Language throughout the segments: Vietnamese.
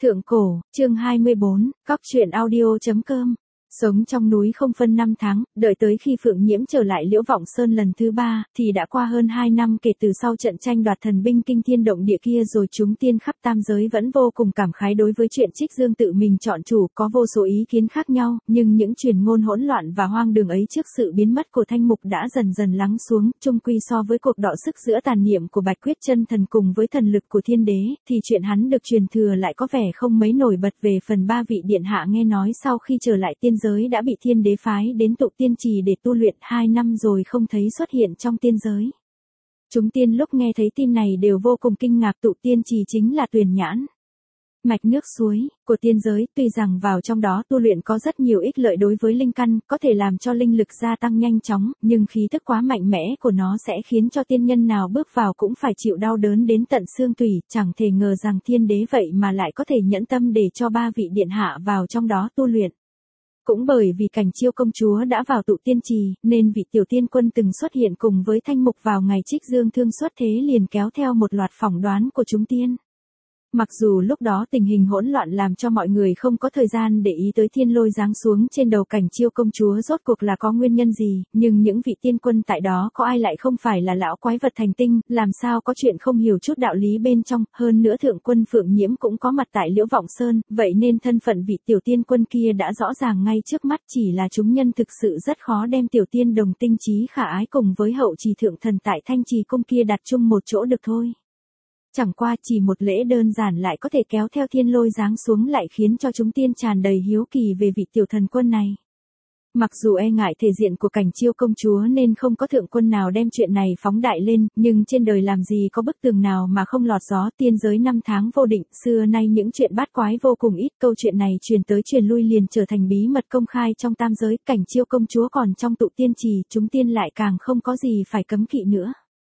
Thượng cổ, chương 24, cóc truyện audio.com. Sống trong núi không phân năm tháng, đợi tới khi Phượng Nhiễm trở lại Liễu Vọng Sơn lần thứ 3, thì đã qua hơn 2 năm kể từ sau trận tranh đoạt thần binh kinh thiên động địa kia rồi. Chúng tiên khắp tam giới vẫn vô cùng cảm khái đối với chuyện Trích Dương tự mình chọn chủ, có vô số ý kiến khác nhau, nhưng những truyền ngôn hỗn loạn và hoang đường ấy trước sự biến mất của Thanh Mục đã dần dần lắng xuống. Chung quy so với cuộc đọ sức giữa tàn niệm của Bạch Quyết Chân Thần cùng với thần lực của Thiên Đế, thì chuyện hắn được truyền thừa lại có vẻ không mấy nổi bật. Về phần 3 vị điện hạ nghe nói sau khi trở lại tiên giới đã bị Thiên Đế phái đến Tụ Tiên Trì để tu luyện, 2 năm rồi không thấy xuất hiện trong tiên giới. Chúng tiên lúc nghe thấy tin này đều vô cùng kinh ngạc. Tụ Tiên Trì chính là Tuyền Nhãn, mạch nước suối của tiên giới, tuy rằng vào trong đó tu luyện có rất nhiều ích lợi đối với linh căn, có thể làm cho linh lực gia tăng nhanh chóng, nhưng khí tức quá mạnh mẽ của nó sẽ khiến cho tiên nhân nào bước vào cũng phải chịu đau đớn đến tận xương tủy. Chẳng thể ngờ rằng Thiên Đế vậy mà lại có thể nhẫn tâm để cho 3 vị điện hạ vào trong đó tu luyện. Cũng bởi vì Cảnh Chiêu công chúa đã vào Tụ Tiên Trì, nên vị tiểu tiên quân từng xuất hiện cùng với Thanh Mục vào ngày Trích Dương thương xuất thế liền kéo theo một loạt phỏng đoán của chúng tiên. Mặc dù lúc đó tình hình hỗn loạn làm cho mọi người không có thời gian để ý tới thiên lôi giáng xuống trên đầu Cảnh Chiêu công chúa rốt cuộc là có nguyên nhân gì, nhưng những vị tiên quân tại đó có ai lại không phải là lão quái vật thành tinh, làm sao có chuyện không hiểu chút đạo lý bên trong. Hơn nữa thượng quân Phượng Nhiễm cũng có mặt tại Liễu Vọng Sơn, vậy nên thân phận vị tiểu tiên quân kia đã rõ ràng ngay trước mắt. Chỉ là chúng nhân thực sự rất khó đem tiểu tiên đồng tinh trí khả ái cùng với hậu trì thượng thần tại Thanh Trì cung kia đặt chung một chỗ được thôi. Chẳng qua chỉ một lễ đơn giản lại có thể kéo theo thiên lôi giáng xuống, lại khiến cho chúng tiên tràn đầy hiếu kỳ về vị tiểu thần quân này. Mặc dù e ngại thể diện của Cảnh Chiêu công chúa nên không có thượng quân nào đem chuyện này phóng đại lên, nhưng trên đời làm gì có bức tường nào mà không lọt gió. Tiên giới 5 tháng vô định, xưa nay những chuyện bát quái vô cùng ít, câu chuyện này truyền tới truyền lui liền trở thành bí mật công khai trong tam giới. Cảnh Chiêu công chúa còn trong Tụ Tiên Trì, chúng tiên lại càng không có gì phải cấm kỵ nữa.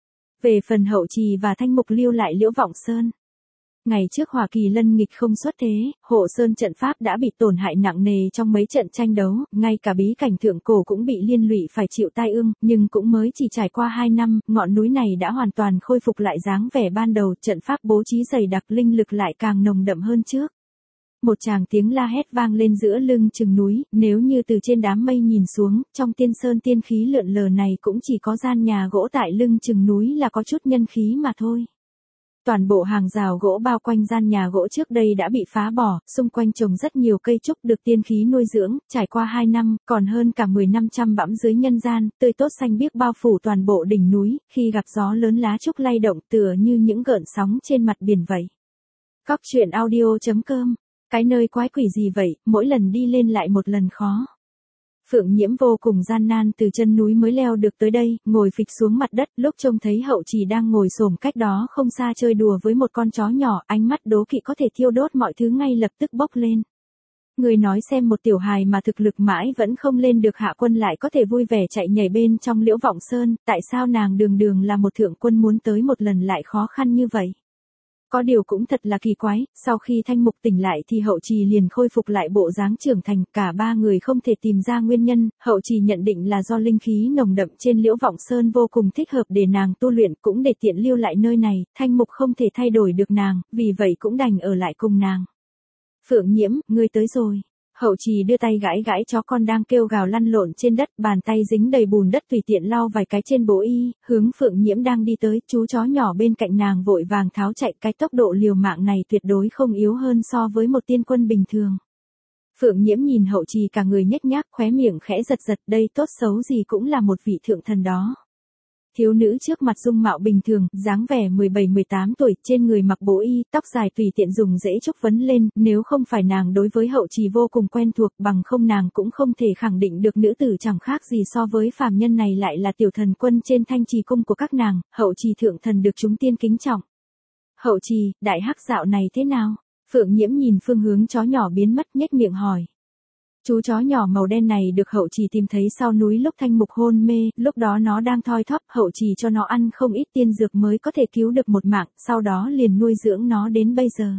Về phần hậu trì và Thanh Mục lưu lại Liễu Vọng Sơn. Ngày trước Hỏa Kỳ Lân nghịch không xuất thế, hộ sơn trận pháp đã bị tổn hại nặng nề trong mấy trận tranh đấu, ngay cả bí cảnh thượng cổ cũng bị liên lụy phải chịu tai ương, nhưng cũng mới chỉ trải qua 2 năm, ngọn núi này đã hoàn toàn khôi phục lại dáng vẻ ban đầu, trận pháp bố trí dày đặc, linh lực lại càng nồng đậm hơn trước. Một tràng tiếng la hét vang lên giữa lưng chừng núi, nếu như từ trên đám mây nhìn xuống, trong tiên sơn tiên khí lượn lờ này cũng chỉ có gian nhà gỗ tại lưng chừng núi là có chút nhân khí mà thôi. Toàn bộ hàng rào gỗ bao quanh gian nhà gỗ trước đây đã bị phá bỏ, xung quanh trồng rất nhiều cây trúc được tiên khí nuôi dưỡng, trải qua 2 năm, còn hơn cả 10 năm chăm bẵm dưới nhân gian, tươi tốt xanh biếc bao phủ toàn bộ đỉnh núi, khi gặp gió lớn lá trúc lay động tựa như những gợn sóng trên mặt biển vậy. Cóc truyện audio.com. Cái nơi quái quỷ gì vậy, mỗi lần đi lên lại một lần khó. Phượng Nhiễm vô cùng gian nan từ chân núi mới leo được tới đây, ngồi phịch xuống mặt đất, lúc trông thấy hậu trì đang ngồi xổm cách đó không xa chơi đùa với một con chó nhỏ, ánh mắt đố kỵ có thể thiêu đốt mọi thứ ngay lập tức bốc lên. Người nói xem, một tiểu hài mà thực lực mãi vẫn không lên được hạ quân lại có thể vui vẻ chạy nhảy bên trong Liễu Vọng Sơn, tại sao nàng đường đường là một thượng quân muốn tới một lần lại khó khăn như vậy? Có điều cũng thật là kỳ quái, sau khi Thanh Mục tỉnh lại thì hậu trì liền khôi phục lại bộ dáng trưởng thành, cả 3 người không thể tìm ra nguyên nhân, hậu trì nhận định là do linh khí nồng đậm trên Liễu Vọng Sơn vô cùng thích hợp để nàng tu luyện, cũng để tiện lưu lại nơi này. Thanh Mục không thể thay đổi được nàng, vì vậy cũng đành ở lại cùng nàng. Phượng Nhiễm, ngươi tới rồi. Hậu trì đưa tay gãi gãi chó con đang kêu gào lăn lộn trên đất, bàn tay dính đầy bùn đất tùy tiện lau vài cái trên bố y, hướng Phượng Nhiễm đang đi tới. Chú chó nhỏ bên cạnh nàng vội vàng tháo chạy, cái tốc độ liều mạng này tuyệt đối không yếu hơn so với một tiên quân bình thường. Phượng Nhiễm nhìn hậu trì cả người nhếch nhác, khóe miệng khẽ giật giật, đây tốt xấu gì cũng là một vị thượng thần đó. Thiếu nữ trước mặt dung mạo bình thường, dáng vẻ 17-18 tuổi, trên người mặc bố y, tóc dài tùy tiện dùng rễ trúc vấn lên, nếu không phải nàng đối với hậu trì vô cùng quen thuộc, bằng không nàng cũng không thể khẳng định được nữ tử chẳng khác gì so với phàm nhân này lại là tiểu thần quân trên Thanh Trì cung của các nàng. Hậu trì thượng thần được chúng tiên kính trọng. Hậu trì, đại hắc dạo này thế nào? Phượng Nhiễm nhìn phương hướng chó nhỏ biến mất nhếch miệng hỏi. Chú chó nhỏ màu đen này được hậu trì tìm thấy sau núi lúc Thanh Mục hôn mê, lúc đó nó đang thoi thóp, hậu trì cho nó ăn không ít tiên dược mới có thể cứu được một mạng, sau đó liền nuôi dưỡng nó đến bây giờ.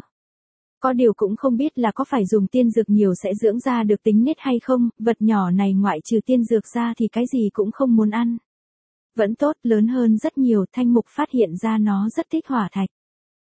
Có điều cũng không biết là có phải dùng tiên dược nhiều sẽ dưỡng ra được tính nết hay không, vật nhỏ này ngoại trừ tiên dược ra thì cái gì cũng không muốn ăn. Vẫn tốt, lớn hơn rất nhiều. Thanh Mục phát hiện ra nó rất thích hỏa thạch.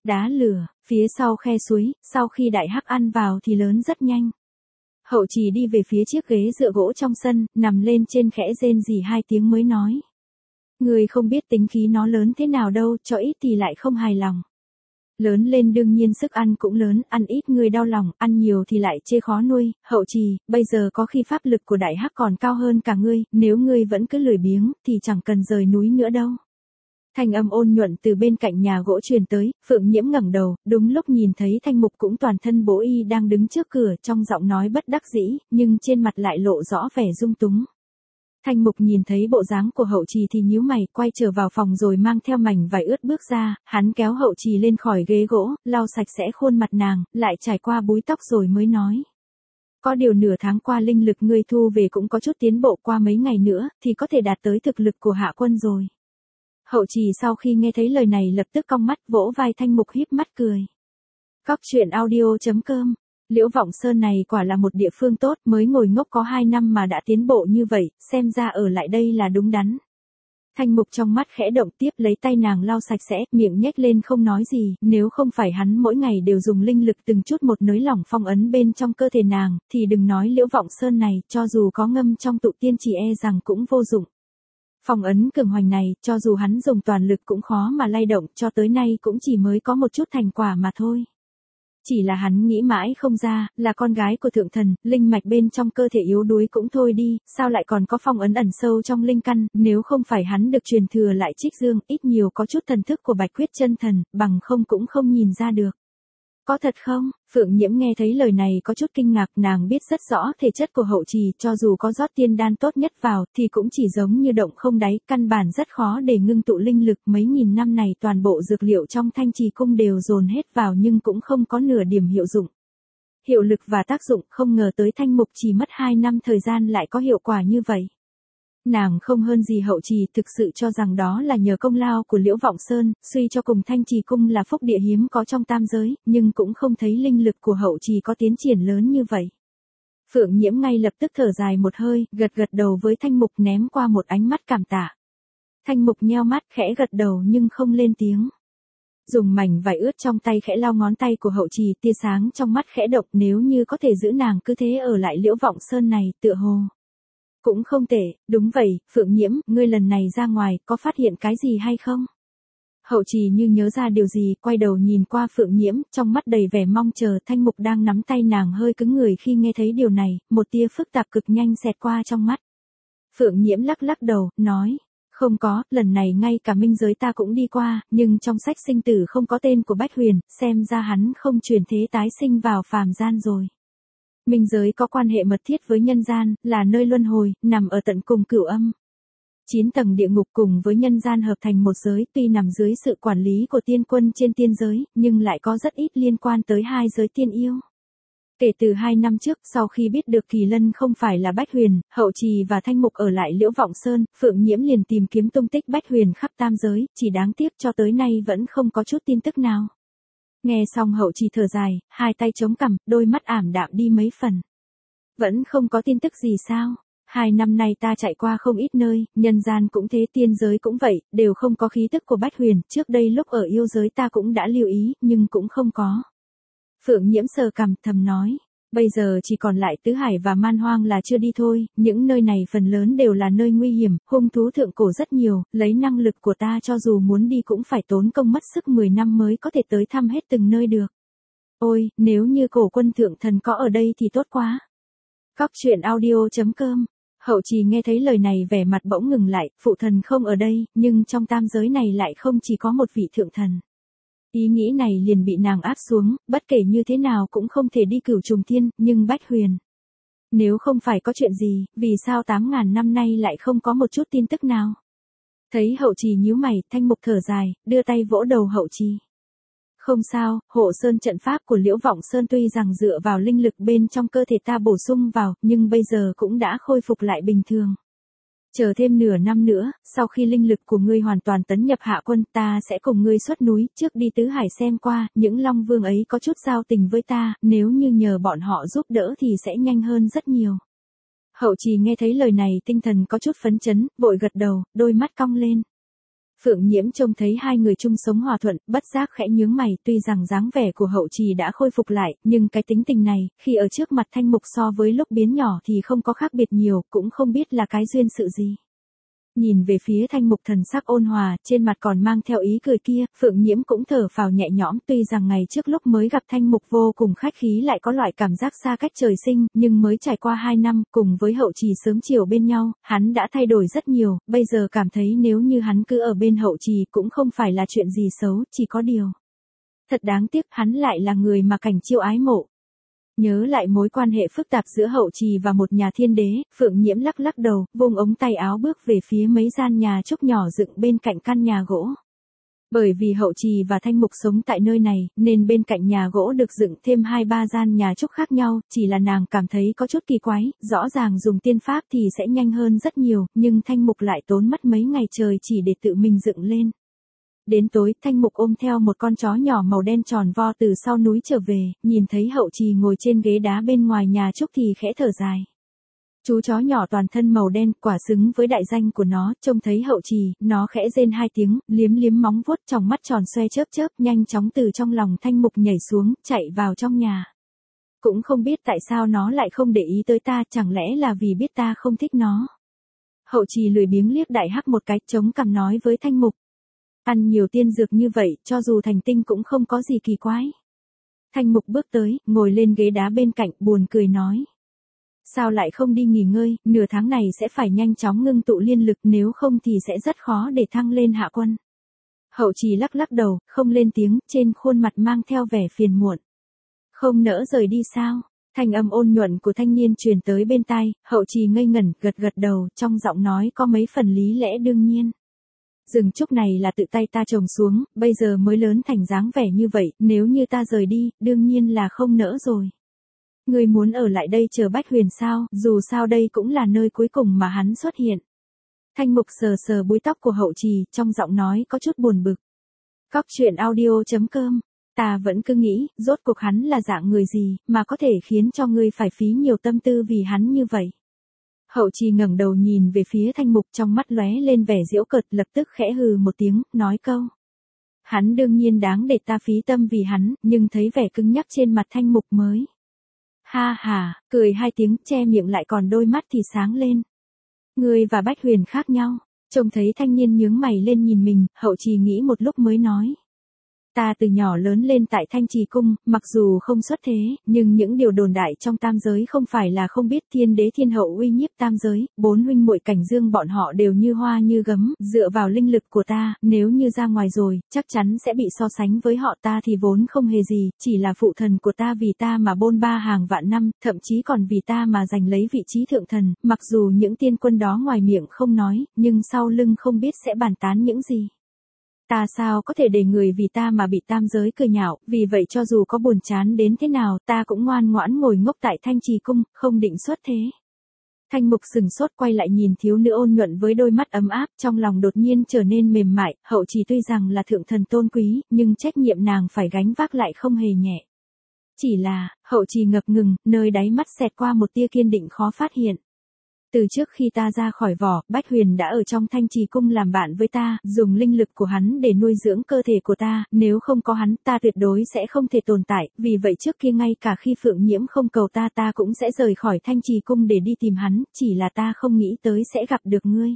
Đá lửa, phía sau khe suối, sau khi đại hắc ăn vào thì lớn rất nhanh. Hậu Trì đi về phía chiếc ghế dựa gỗ trong sân, nằm lên trên khẽ rên rỉ 2 tiếng mới nói. Người không biết tính khí nó lớn thế nào đâu, cho ít thì lại không hài lòng. Lớn lên đương nhiên sức ăn cũng lớn, ăn ít người đau lòng, ăn nhiều thì lại chê khó nuôi. Hậu Trì, bây giờ có khi pháp lực của đại hắc còn cao hơn cả ngươi, nếu ngươi vẫn cứ lười biếng, thì chẳng cần rời núi nữa đâu. Thanh âm ôn nhuận từ bên cạnh nhà gỗ truyền tới, Phượng Nhiễm ngẩng đầu, đúng lúc nhìn thấy Thanh Mục cũng toàn thân bố y đang đứng trước cửa, trong giọng nói bất đắc dĩ, nhưng trên mặt lại lộ rõ vẻ dung túng. Thanh Mục nhìn thấy bộ dáng của Hậu Trì thì nhíu mày, quay trở vào phòng rồi mang theo mảnh vải ướt bước ra, hắn kéo Hậu Trì lên khỏi ghế gỗ, lau sạch sẽ khuôn mặt nàng, lại trải qua búi tóc rồi mới nói. Có điều nửa tháng qua linh lực ngươi thu về cũng có chút tiến bộ, qua mấy ngày nữa, thì có thể đạt tới thực lực của hạ quân rồi. Hậu Trì sau khi nghe thấy lời này lập tức cong mắt, vỗ vai Thanh Mục híp mắt cười. Cóc truyện audio.com. Liễu Vọng Sơn này quả là một địa phương tốt, mới ngồi ngốc có 2 năm mà đã tiến bộ như vậy, xem ra ở lại đây là đúng đắn. Thanh Mục trong mắt khẽ động, tiếp lấy tay nàng lau sạch sẽ, miệng nhếch lên không nói gì, nếu không phải hắn mỗi ngày đều dùng linh lực từng chút một nới lỏng phong ấn bên trong cơ thể nàng, thì đừng nói Liễu Vọng Sơn này, cho dù có ngâm trong tụ tiên chỉ e rằng cũng vô dụng. Phong ấn cường hoành này, cho dù hắn dùng toàn lực cũng khó mà lay động, cho tới nay cũng chỉ mới có một chút thành quả mà thôi. Chỉ là hắn nghĩ mãi không ra, là con gái của thượng thần, linh mạch bên trong cơ thể yếu đuối cũng thôi đi, sao lại còn có phong ấn ẩn sâu trong linh căn, nếu không phải hắn được truyền thừa lại Trích Dương, ít nhiều có chút thần thức của Bạch Quyết chân thần, bằng không cũng không nhìn ra được. Có thật không? Phượng Nhiễm nghe thấy lời này có chút kinh ngạc, nàng biết rất rõ thể chất của Hậu Trì, cho dù có rót tiên đan tốt nhất vào, thì cũng chỉ giống như động không đáy, căn bản rất khó để ngưng tụ linh lực, mấy nghìn năm này toàn bộ dược liệu trong Thanh Trì cung đều dồn hết vào nhưng cũng không có nửa điểm hiệu dụng. Hiệu lực và tác dụng, không ngờ tới Thanh Mục chỉ mất 2 năm thời gian lại có hiệu quả như vậy. Nàng không hơn gì Hậu Trì, thực sự cho rằng đó là nhờ công lao của Liễu Vọng Sơn, suy cho cùng Thanh Trì cung là phúc địa hiếm có trong tam giới, nhưng cũng không thấy linh lực của Hậu Trì có tiến triển lớn như vậy. Phượng Nhiễm ngay lập tức thở dài một hơi, gật gật đầu với Thanh Mục, ném qua một ánh mắt cảm tạ. Thanh Mục nheo mắt khẽ gật đầu nhưng không lên tiếng. Dùng mảnh vải ướt trong tay khẽ lau ngón tay của Hậu Trì, tia sáng trong mắt khẽ động, nếu như có thể giữ nàng cứ thế ở lại Liễu Vọng Sơn này, tựa hồ cũng không tệ. Đúng vậy, Phượng Nhiễm, ngươi lần này ra ngoài, có phát hiện cái gì hay không? Hậu Trì như nhớ ra điều gì, quay đầu nhìn qua Phượng Nhiễm, trong mắt đầy vẻ mong chờ. Thanh Mục đang nắm tay nàng hơi cứng người khi nghe thấy điều này, một tia phức tạp cực nhanh xẹt qua trong mắt. Phượng Nhiễm lắc lắc đầu, nói, không có, lần này ngay cả minh giới ta cũng đi qua, nhưng trong sách sinh tử không có tên của Bách Huyền, xem ra hắn không chuyển thế tái sinh vào phàm gian rồi. Minh giới có quan hệ mật thiết với nhân gian, là nơi luân hồi, nằm ở tận cùng cửu âm. 9 tầng địa ngục cùng với nhân gian hợp thành một giới, tuy nằm dưới sự quản lý của tiên quân trên tiên giới, nhưng lại có rất ít liên quan tới hai giới tiên yêu. Kể từ 2 năm trước, sau khi biết được Kỳ Lân không phải là Bách Huyền, Hậu Trì và Thanh Mục ở lại Liễu Vọng Sơn, Phượng Nhiễm liền tìm kiếm tung tích Bách Huyền khắp tam giới, chỉ đáng tiếc cho tới nay vẫn không có chút tin tức nào. Nghe xong Hậu Trì thở dài, hai tay chống cằm, đôi mắt ảm đạm đi mấy phần. Vẫn không có tin tức gì sao? 2 năm nay ta chạy qua không ít nơi, nhân gian cũng thế, tiên giới cũng vậy, đều không có khí tức của Bách Huyền, trước đây lúc ở yêu giới ta cũng đã lưu ý, nhưng cũng không có. Phượng Nhiễm sờ cằm thầm nói, bây giờ chỉ còn lại Tứ Hải và Man Hoang là chưa đi thôi, những nơi này phần lớn đều là nơi nguy hiểm, hung thú thượng cổ rất nhiều, lấy năng lực của ta cho dù muốn đi cũng phải tốn công mất sức 10 năm mới có thể tới thăm hết từng nơi được. Ôi, nếu như cổ quân thượng thần có ở đây thì tốt quá. Cóc truyện audio.com. Hậu Trì nghe thấy lời này vẻ mặt bỗng ngừng lại, phụ thần không ở đây, nhưng trong tam giới này lại không chỉ có một vị thượng thần. Ý nghĩ này liền bị nàng áp xuống, bất kể như thế nào cũng không thể đi Cửu Trùng Thiên, nhưng Bách Huyền. Nếu không phải có chuyện gì, vì sao 8.000 năm nay lại không có một chút tin tức nào? Thấy Hậu Trì nhíu mày, Thanh Mục thở dài, đưa tay vỗ đầu Hậu Trì. Không sao, hộ sơn trận pháp của Liễu Vọng Sơn tuy rằng dựa vào linh lực bên trong cơ thể ta bổ sung vào, nhưng bây giờ cũng đã khôi phục lại bình thường. Chờ thêm nửa năm nữa, sau khi linh lực của ngươi hoàn toàn tấn nhập hạ quân, ta sẽ cùng ngươi xuất núi, trước đi Tứ Hải xem qua, những Long Vương ấy có chút giao tình với ta, nếu như nhờ bọn họ giúp đỡ thì sẽ nhanh hơn rất nhiều. Hậu Trì nghe thấy lời này tinh thần có chút phấn chấn, vội gật đầu, đôi mắt cong lên. Phượng Nhiễm trông thấy hai người chung sống hòa thuận, bất giác khẽ nhướng mày, tuy rằng dáng vẻ của Hậu Trì đã khôi phục lại, nhưng cái tính tình này, khi ở trước mặt Thanh Mục so với lúc biến nhỏ thì không có khác biệt nhiều, cũng không biết là cái duyên sự gì. Nhìn về phía Thanh Mục thần sắc ôn hòa, trên mặt còn mang theo ý cười kia, Phượng Nhiễm cũng thở phào nhẹ nhõm, tuy rằng ngày trước lúc mới gặp Thanh Mục vô cùng khách khí lại có loại cảm giác xa cách trời sinh, nhưng mới trải qua 2 năm, cùng với Hậu Trì sớm chiều bên nhau, hắn đã thay đổi rất nhiều, bây giờ cảm thấy nếu như hắn cứ ở bên Hậu Trì cũng không phải là chuyện gì xấu, chỉ có điều. Thật đáng tiếc, hắn lại là người mà Cảnh Chiêu ái mộ. Nhớ lại mối quan hệ phức tạp giữa Hậu Trì và một nhà thiên đế, Phượng Nhiễm lắc lắc đầu, vung ống tay áo bước về phía mấy gian nhà trúc nhỏ dựng bên cạnh căn nhà gỗ. Bởi vì Hậu Trì và Thanh Mục sống tại nơi này, nên bên cạnh nhà gỗ được dựng thêm 2-3 gian nhà trúc khác nhau, chỉ là nàng cảm thấy có chút kỳ quái, rõ ràng dùng tiên pháp thì sẽ nhanh hơn rất nhiều, nhưng Thanh Mục lại tốn mất mấy ngày trời chỉ để tự mình dựng lên. Đến tối, Thanh Mục ôm theo một con chó nhỏ màu đen tròn vo từ sau núi trở về, nhìn thấy Hậu Trì ngồi trên ghế đá bên ngoài nhà trúc thì khẽ thở dài. Chú chó nhỏ toàn thân màu đen, quả xứng với đại danh của nó, trông thấy Hậu Trì, nó khẽ rên 2 tiếng, liếm liếm móng vuốt, tròng mắt tròn xoe chớp chớp, nhanh chóng từ trong lòng Thanh Mục nhảy xuống, chạy vào trong nhà. Cũng không biết tại sao nó lại không để ý tới ta, chẳng lẽ là vì biết ta không thích nó. Hậu Trì lười biếng liếc đại hắc một cái, chống cằm nói với Thanh Mục. Ăn nhiều tiên dược như vậy, cho dù thành tinh cũng không có gì kỳ quái. Thanh Mục bước tới, ngồi lên ghế đá bên cạnh, buồn cười nói. Sao lại không đi nghỉ ngơi, nửa tháng này sẽ phải nhanh chóng ngưng tụ liên lực, nếu không thì sẽ rất khó để thăng lên hạ quân. Hậu Trì lắc lắc đầu, không lên tiếng, trên khuôn mặt mang theo vẻ phiền muộn. Không nỡ rời đi sao? Thanh âm ôn nhuận của thanh niên truyền tới bên tai, Hậu Trì ngây ngẩn, gật gật đầu, trong giọng nói có mấy phần lý lẽ đương nhiên. Rừng trúc này là tự tay ta trồng xuống, bây giờ mới lớn thành dáng vẻ như vậy, nếu như ta rời đi, đương nhiên là không nỡ rồi. Ngươi muốn ở lại đây chờ Bách Huyền sao, dù sao đây cũng là nơi cuối cùng mà hắn xuất hiện. Thanh Mục sờ sờ búi tóc của Hậu Trì, trong giọng nói có chút buồn bực. Cóc truyện audio.com, ta vẫn cứ nghĩ, rốt cuộc hắn là dạng người gì, mà có thể khiến cho ngươi phải phí nhiều tâm tư vì hắn như vậy. Hậu Trì ngẩng đầu nhìn về phía Thanh Mục, trong mắt lóe lên vẻ giễu cợt, lập tức khẽ hừ một tiếng, nói câu. Hắn đương nhiên đáng để ta phí tâm vì hắn, nhưng thấy vẻ cứng nhắc trên mặt Thanh Mục mới. Ha ha, cười 2 tiếng, che miệng lại còn đôi mắt thì sáng lên. Ngươi và Bách Huyền khác nhau. Trông thấy thanh niên nhướng mày lên nhìn mình, Hậu Trì nghĩ một lúc mới nói. Ta từ nhỏ lớn lên tại Thanh Trì Cung, mặc dù không xuất thế, nhưng những điều đồn đại trong tam giới không phải là không biết. Thiên đế thiên hậu uy nhiếp tam giới, 4 huynh muội Cảnh Dương bọn họ đều như hoa như gấm, dựa vào linh lực của ta, nếu như ra ngoài rồi, chắc chắn sẽ bị so sánh với họ. Ta thì vốn không hề gì, chỉ là phụ thần của ta vì ta mà bôn ba hàng vạn năm, thậm chí còn vì ta mà giành lấy vị trí thượng thần, mặc dù những tiên quân đó ngoài miệng không nói, nhưng sau lưng không biết sẽ bàn tán những gì. Ta sao có thể để người vì ta mà bị tam giới cười nhạo, vì vậy cho dù có buồn chán đến thế nào, ta cũng ngoan ngoãn ngồi ngốc tại Thanh Trì Cung, không định xuất thế. Thanh Mục sừng sốt quay lại nhìn thiếu nữ ôn nhuận với đôi mắt ấm áp, trong lòng đột nhiên trở nên mềm mại. Hậu Trì tuy rằng là thượng thần tôn quý, nhưng trách nhiệm nàng phải gánh vác lại không hề nhẹ. Chỉ là, Hậu Trì ngập ngừng, nơi đáy mắt xẹt qua một tia kiên định khó phát hiện. Từ trước khi ta ra khỏi vỏ, Bách Huyền đã ở trong Thanh Trì Cung làm bạn với ta, dùng linh lực của hắn để nuôi dưỡng cơ thể của ta, nếu không có hắn, ta tuyệt đối sẽ không thể tồn tại, vì vậy trước kia ngay cả khi Phượng Nhiễm không cầu ta, ta cũng sẽ rời khỏi Thanh Trì Cung để đi tìm hắn, chỉ là ta không nghĩ tới sẽ gặp được ngươi.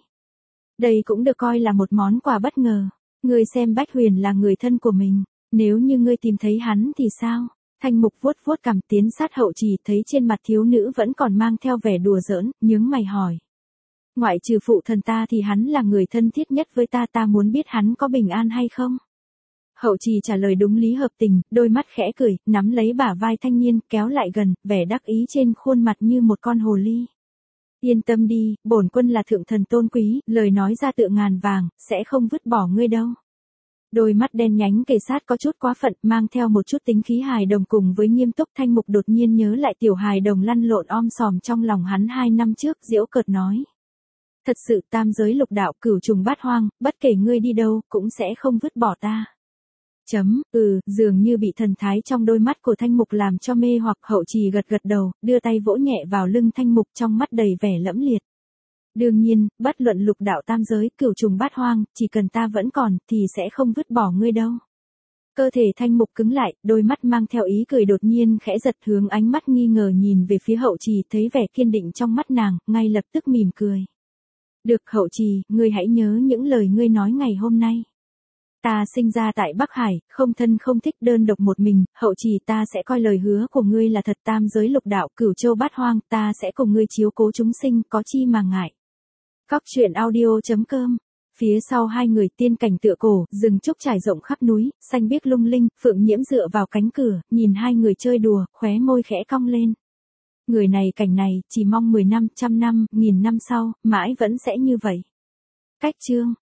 Đây cũng được coi là một món quà bất ngờ. Ngươi xem Bách Huyền là người thân của mình, nếu như ngươi tìm thấy hắn thì sao? Thanh Mục vuốt vuốt cằm tiến sát Hậu Trì, thấy trên mặt thiếu nữ vẫn còn mang theo vẻ đùa giỡn, nhướng mày hỏi. Ngoại trừ phụ thần ta thì hắn là người thân thiết nhất với ta, ta muốn biết hắn có bình an hay không? Hậu Trì trả lời đúng lý hợp tình, đôi mắt khẽ cười, nắm lấy bả vai thanh niên, kéo lại gần, vẻ đắc ý trên khuôn mặt như một con hồ ly. Yên tâm đi, bổn quân là thượng thần tôn quý, lời nói ra tựa ngàn vàng, sẽ không vứt bỏ ngươi đâu. Đôi mắt đen nhánh kề sát có chút quá phận, mang theo một chút tính khí hài đồng cùng với nghiêm túc. Thanh Mục đột nhiên nhớ lại tiểu hài đồng lăn lộn om sòm trong lòng hắn 2 năm trước, giễu cợt nói. Thật sự tam giới lục đạo cửu trùng bát hoang, bất kể ngươi đi đâu, cũng sẽ không vứt bỏ ta. Dường như bị thần thái trong đôi mắt của Thanh Mục làm cho mê hoặc. Hậu Trì gật gật đầu, đưa tay vỗ nhẹ vào lưng Thanh Mục, trong mắt đầy vẻ lẫm liệt. Đương nhiên, bất luận lục đạo tam giới, cửu trùng bát hoang, chỉ cần ta vẫn còn, thì sẽ không vứt bỏ ngươi đâu. Cơ thể Thanh Mục cứng lại, đôi mắt mang theo ý cười đột nhiên khẽ giật, hướng ánh mắt nghi ngờ nhìn về phía Hậu Trì, thấy vẻ kiên định trong mắt nàng, ngay lập tức mỉm cười. Được Hậu Trì, ngươi hãy nhớ những lời ngươi nói ngày hôm nay. Ta sinh ra tại Bắc Hải, không thân không thích, đơn độc một mình, Hậu Trì, ta sẽ coi lời hứa của ngươi là thật, tam giới lục đạo, cửu châu bát hoang, ta sẽ cùng ngươi chiếu cố chúng sinh, có chi mà ngại. Cóc truyện audio.com. Phía sau hai người, tiên cảnh tựa cổ, rừng trúc trải rộng khắp núi, xanh biếc lung linh, Phượng Nhiễm dựa vào cánh cửa, nhìn hai người chơi đùa, khóe môi khẽ cong lên. Người này cảnh này, chỉ mong 10 năm, 100 năm, 1000 năm sau, mãi vẫn sẽ như vậy. Cách chương